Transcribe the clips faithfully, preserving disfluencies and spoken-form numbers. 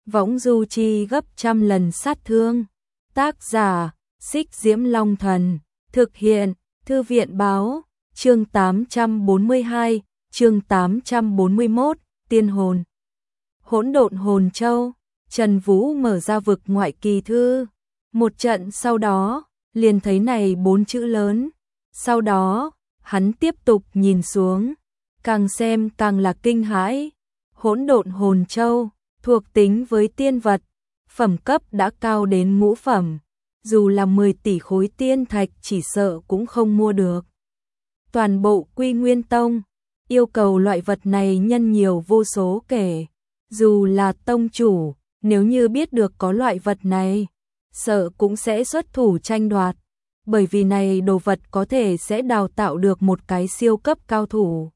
võng du chi gấp trăm lần sát thương. Tác giả, Xích Diễm Long Thần, thực hiện, Thư viện Báo, chương tám trăm bốn mươi hai, chương tám trăm bốn mươi mốt, tiên hồn. Hỗn độn hồn châu, Trần Vũ mở ra vực ngoại kỳ thư. Một trận sau đó, liền thấy này bốn chữ lớn. Sau đó, hắn tiếp tục nhìn xuống, càng xem càng là kinh hãi. Hỗn độn hồn châu, thuộc tính với tiên vật, phẩm cấp đã cao đến ngũ phẩm, dù là mười tỷ khối tiên thạch chỉ sợ cũng không mua được. Toàn bộ Quy Nguyên Tông, yêu cầu loại vật này nhân nhiều vô số kể, dù là tông chủ, nếu như biết được có loại vật này, sợ cũng sẽ xuất thủ tranh đoạt, bởi vì này đồ vật có thể sẽ đào tạo được một cái siêu cấp cao thủ.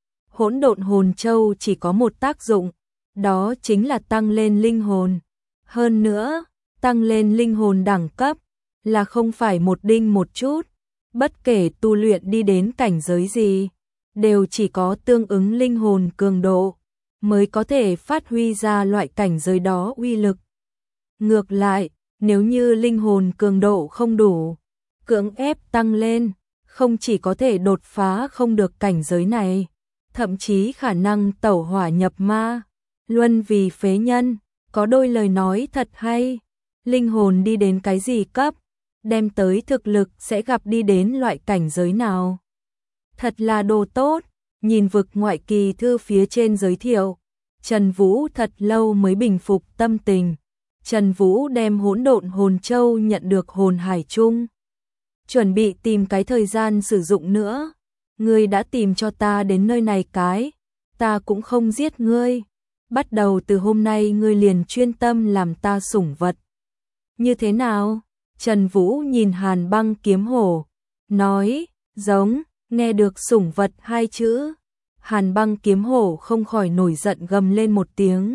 Hỗn độn hồn châu chỉ có một tác dụng, đó chính là tăng lên linh hồn. Hơn nữa, tăng lên linh hồn đẳng cấp là không phải một đinh một chút, bất kể tu luyện đi đến cảnh giới gì, đều chỉ có tương ứng linh hồn cường độ mới có thể phát huy ra loại cảnh giới đó uy lực. Ngược lại, nếu như linh hồn cường độ không đủ, cưỡng ép tăng lên, không chỉ có thể đột phá không được cảnh giới này, thậm chí khả năng tẩu hỏa nhập ma, luân vì phế nhân. Có đôi lời nói thật hay, linh hồn đi đến cái gì cấp, đem tới thực lực sẽ gặp đi đến loại cảnh giới nào. Thật là đồ tốt, nhìn vực ngoại kỳ thư phía trên giới thiệu, Trần Vũ thật lâu mới bình phục tâm tình. Trần Vũ đem hỗn độn hồn châu nhận được hồn hải chung, chuẩn bị tìm cái thời gian sử dụng nữa. Ngươi đã tìm cho ta đến nơi này cái, ta cũng không giết ngươi. Bắt đầu từ hôm nay ngươi liền chuyên tâm làm ta sủng vật. Như thế nào? Trần Vũ nhìn Hàn Băng Kiếm Hổ, nói, giống, nghe được sủng vật hai chữ. Hàn Băng Kiếm Hổ không khỏi nổi giận gầm lên một tiếng.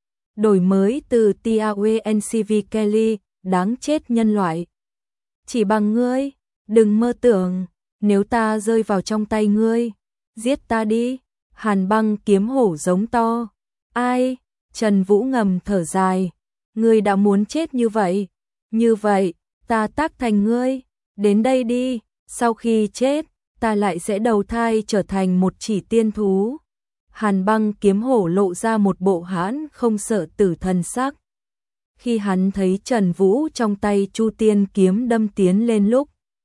Đổi mới từ tê a vê en xê vê Kelly, đáng chết nhân loại. Chỉ bằng ngươi, đừng mơ tưởng, nếu ta rơi vào trong tay ngươi, giết ta đi. Hàn Băng Kiếm Hổ giống to. Ai? Trần Vũ ngầm thở dài. Ngươi đã muốn chết như vậy. Như vậy, ta tác thành ngươi. Đến đây đi, sau khi chết, ta lại sẽ đầu thai trở thành một chỉ tiên thú. Hàn Băng Kiếm Hổ lộ ra một bộ hãn không sợ tử thần sắc. Khi hắn thấy Trần Vũ trong tay Chu Tiên kiếm đâm tiến lên lúc,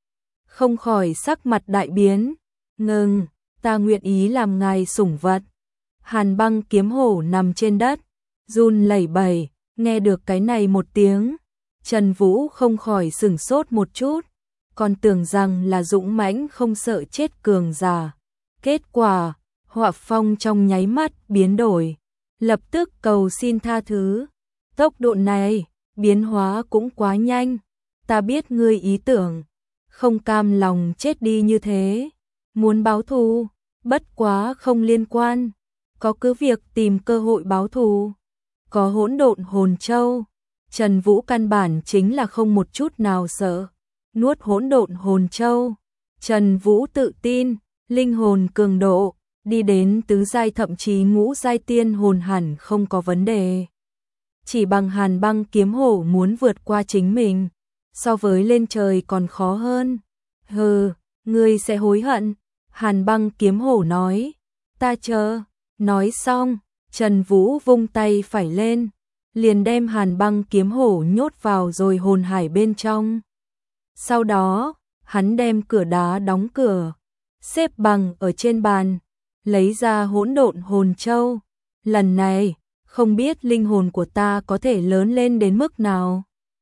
không khỏi sắc mặt đại biến. Ngừng, ta nguyện ý làm ngài sủng vật. Hàn Băng Kiếm Hổ nằm trên đất, run lẩy bẩy, nghe được cái này một tiếng, Trần Vũ không khỏi sửng sốt một chút, còn tưởng rằng là dũng mãnh không sợ chết cường giả. Kết quả, họa phong trong nháy mắt biến đổi, lập tức cầu xin tha thứ. Tốc độ này, biến hóa cũng quá nhanh, ta biết ngươi ý tưởng, không cam lòng chết đi như thế, muốn báo thù, bất quá không liên quan. Có cứ việc tìm cơ hội báo thù. Có hỗn độn hồn châu, Trần Vũ căn bản chính là không một chút nào sợ. Nuốt hỗn độn hồn châu, Trần Vũ tự tin, linh hồn cường độ, đi đến tứ giai thậm chí ngũ giai tiên hồn hẳn không có vấn đề. Chỉ bằng Hàn Băng Kiếm Hổ muốn vượt qua chính mình, so với lên trời còn khó hơn. Hừ, ngươi sẽ hối hận. Hàn Băng Kiếm Hổ nói, ta chờ. Nói xong, Trần Vũ vung tay phải lên, liền đem Hàn Băng Kiếm Hổ nhốt vào rồi hồn hải bên trong. Sau đó, hắn đem cửa đá đóng cửa, xếp bằng ở trên bàn, lấy ra hỗn độn hồn châu. Lần này, không biết linh hồn của ta có thể lớn lên đến mức nào.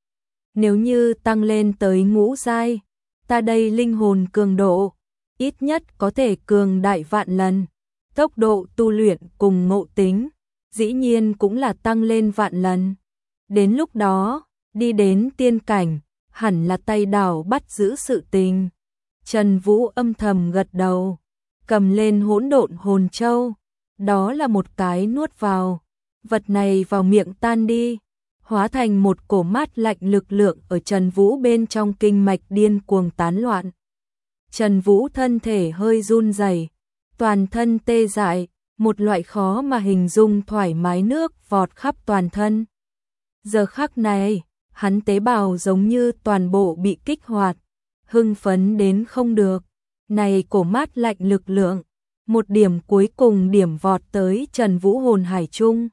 Nếu như tăng lên tới ngũ giai, ta đây linh hồn cường độ, ít nhất có thể cường đại vạn lần. Tốc độ tu luyện cùng ngộ tính, dĩ nhiên cũng là tăng lên vạn lần. Đến lúc đó, đi đến tiên cảnh, hẳn là tay đảo bắt giữ sự tình. Trần Vũ âm thầm gật đầu, cầm lên hỗn độn hồn châu, đó là một cái nuốt vào. Vật này vào miệng tan đi, hóa thành một cổ mát lạnh lực lượng ở Trần Vũ bên trong kinh mạch điên cuồng tán loạn. Trần Vũ thân thể hơi run rẩy, toàn thân tê dại, một loại khó mà hình dung thoải mái nước vọt khắp toàn thân. Giờ khắc này, hắn tế bào giống như toàn bộ bị kích hoạt, hưng phấn đến không được. Này cổ mát lạnh lực lượng, một điểm cuối cùng điểm vọt tới Trần Vũ hồn hải chung.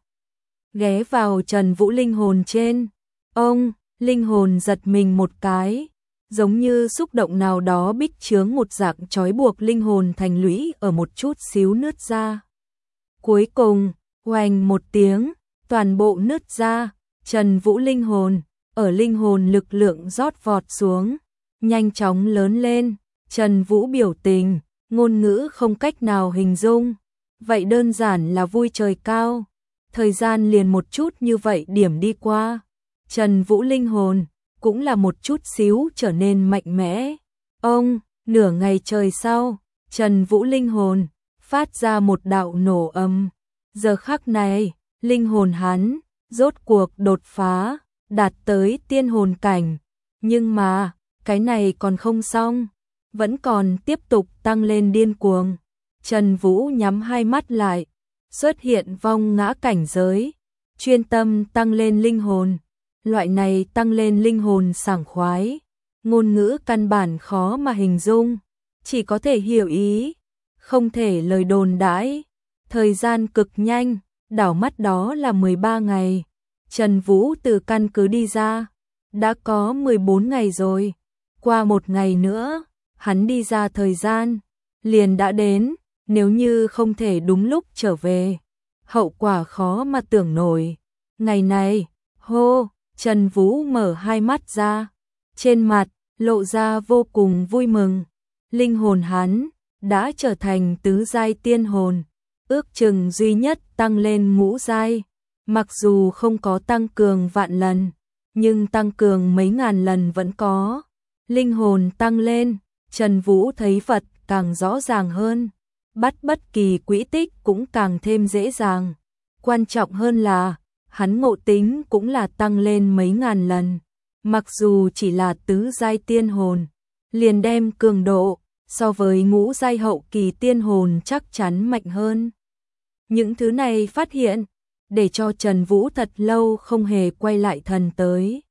Ghé vào Trần Vũ linh hồn trên. Ông, linh hồn giật mình một cái, giống như xúc động nào đó bích chướng một dạng trói buộc linh hồn thành lũy ở một chút xíu nứt ra. Cuối cùng, oanh một tiếng, toàn bộ nứt ra, Trần Vũ linh hồn, ở linh hồn lực lượng rót vọt xuống, nhanh chóng lớn lên, Trần Vũ biểu tình, ngôn ngữ không cách nào hình dung, vậy đơn giản là vui trời cao. Thời gian liền một chút như vậy điểm đi qua, Trần Vũ linh hồn cũng là một chút xíu trở nên mạnh mẽ. Ông, nửa ngày trời sau, Trần Vũ linh hồn phát ra một đạo nổ âm. Giờ khắc này, linh hồn hắn rốt cuộc đột phá, đạt tới tiên hồn cảnh. Nhưng mà, cái này còn không xong, vẫn còn tiếp tục tăng lên điên cuồng. Trần Vũ nhắm hai mắt lại, xuất hiện vong ngã cảnh giới, chuyên tâm tăng lên linh hồn. Loại này tăng lên linh hồn sảng khoái, ngôn ngữ căn bản khó mà hình dung, chỉ có thể hiểu ý, không thể lời đồn đãi. Thời gian cực nhanh, đảo mắt đó là mười ba ngày. Trần Vũ từ căn cứ đi ra, đã có mười bốn ngày rồi. Qua một ngày nữa, hắn đi ra thời gian, liền đã đến, nếu như không thể đúng lúc trở về, hậu quả khó mà tưởng nổi. Ngày này, hô, Trần Vũ mở hai mắt ra, trên mặt lộ ra vô cùng vui mừng. Linh hồn hắn đã trở thành tứ giai tiên hồn, ước chừng duy nhất tăng lên ngũ giai. Mặc dù không có tăng cường vạn lần, nhưng tăng cường mấy ngàn lần vẫn có. Linh hồn tăng lên, Trần Vũ thấy Phật càng rõ ràng hơn, bắt bất kỳ quỹ tích cũng càng thêm dễ dàng. Quan trọng hơn là, hắn ngộ tính cũng là tăng lên mấy ngàn lần. Mặc dù chỉ là tứ giai tiên hồn, liền đem cường độ so với ngũ giai hậu kỳ tiên hồn chắc chắn mạnh hơn. Những thứ này phát hiện, để cho Trần Vũ thật lâu không hề quay lại thần tới.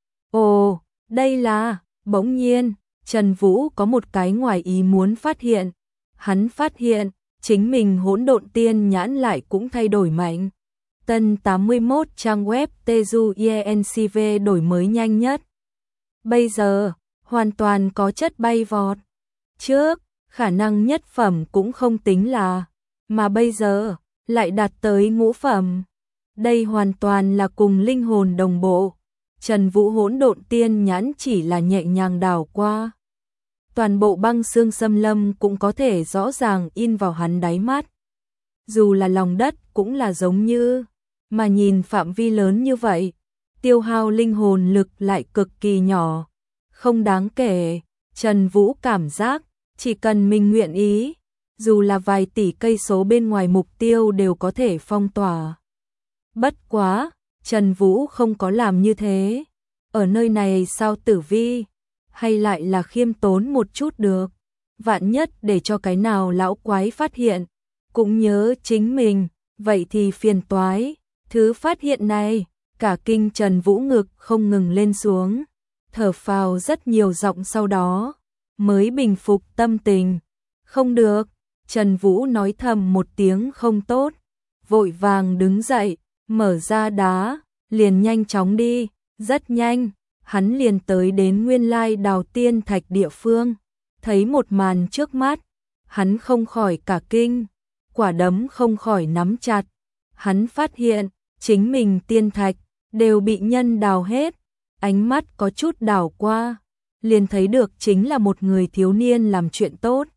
Ồ, đây là, bỗng nhiên, Trần Vũ có một cái ngoài ý muốn phát hiện. Hắn phát hiện, chính mình hỗn độn tiên nhãn lại cũng thay đổi mạnh. Tân tám mươi mốt trang web Teju i en xê vê đổi mới nhanh nhất. Bây giờ, hoàn toàn có chất bay vọt. Trước, khả năng nhất phẩm cũng không tính là, mà bây giờ, lại đạt tới ngũ phẩm. Đây hoàn toàn là cùng linh hồn đồng bộ. Trần Vũ hỗn độn tiên nhãn chỉ là nhẹ nhàng đảo qua. Toàn bộ băng xương xâm lâm cũng có thể rõ ràng in vào hắn đáy mắt. Dù là lòng đất cũng là giống như, mà nhìn phạm vi lớn như vậy, tiêu hao linh hồn lực lại cực kỳ nhỏ, không đáng kể. Trần Vũ cảm giác, chỉ cần mình nguyện ý, dù là vài tỷ cây số bên ngoài mục tiêu đều có thể phong tỏa. Bất quá, Trần Vũ không có làm như thế. Ở nơi này sao tử vi, hay lại là khiêm tốn một chút được. Vạn nhất để cho cái nào lão quái phát hiện, cũng nhớ chính mình, vậy thì phiền toái. Thứ phát hiện này, cả kinh Trần Vũ ngực không ngừng lên xuống, thở phào rất nhiều giọng sau đó, mới bình phục tâm tình. Không được, Trần Vũ nói thầm một tiếng không tốt, vội vàng đứng dậy, mở ra đá, liền nhanh chóng đi. Rất nhanh, hắn liền tới đến nguyên lai đào tiên thạch địa phương, thấy một màn trước mắt, hắn không khỏi cả kinh, quả đấm không khỏi nắm chặt. Hắn phát hiện, chính mình tiên thạch đều bị nhân đào hết, ánh mắt có chút đảo qua, liền thấy được chính là một người thiếu niên làm chuyện tốt.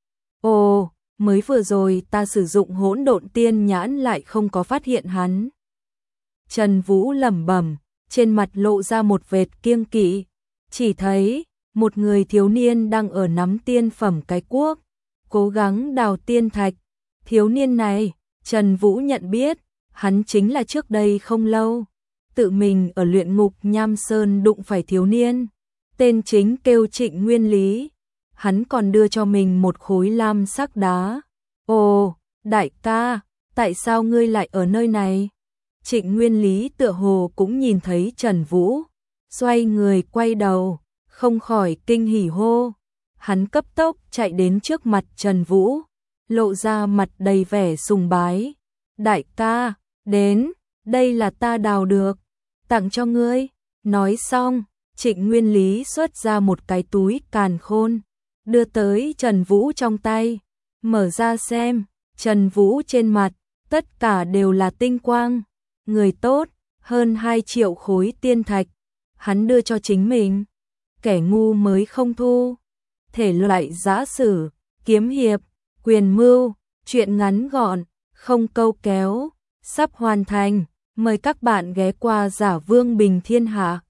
Ồ, mới vừa rồi ta sử dụng hỗn độn tiên nhãn lại không có phát hiện hắn. Trần Vũ lẩm bẩm, trên mặt lộ ra một vệt kiêng kỵ, chỉ thấy một người thiếu niên đang ở nắm tiên phẩm cái cuốc, cố gắng đào tiên thạch. Thiếu niên này, Trần Vũ nhận biết, hắn chính là trước đây không lâu, tự mình ở luyện ngục Nham Sơn đụng phải thiếu niên, tên chính kêu Trịnh Nguyên Lý. Hắn còn đưa cho mình một khối lam sắc đá. Ồ, đại ca, tại sao ngươi lại ở nơi này? Trịnh Nguyên Lý tựa hồ cũng nhìn thấy Trần Vũ, xoay người quay đầu, không khỏi kinh hỉ hô. Hắn cấp tốc chạy đến trước mặt Trần Vũ, lộ ra mặt đầy vẻ sùng bái. Đại ca, đến, đây là ta đào được, tặng cho ngươi. Nói xong, Trịnh Nguyên Lý xuất ra một cái túi càn khôn, đưa tới Trần Vũ trong tay, mở ra xem, Trần Vũ trên mặt, tất cả đều là tinh quang. Người tốt, hơn hai triệu khối tiên thạch, hắn đưa cho chính mình, kẻ ngu mới không thu. Thể loại giã sử, kiếm hiệp, quyền mưu, truyện ngắn gọn, không câu kéo, sắp hoàn thành, mời các bạn ghé qua Giả Vương Bình Thiên Hạ.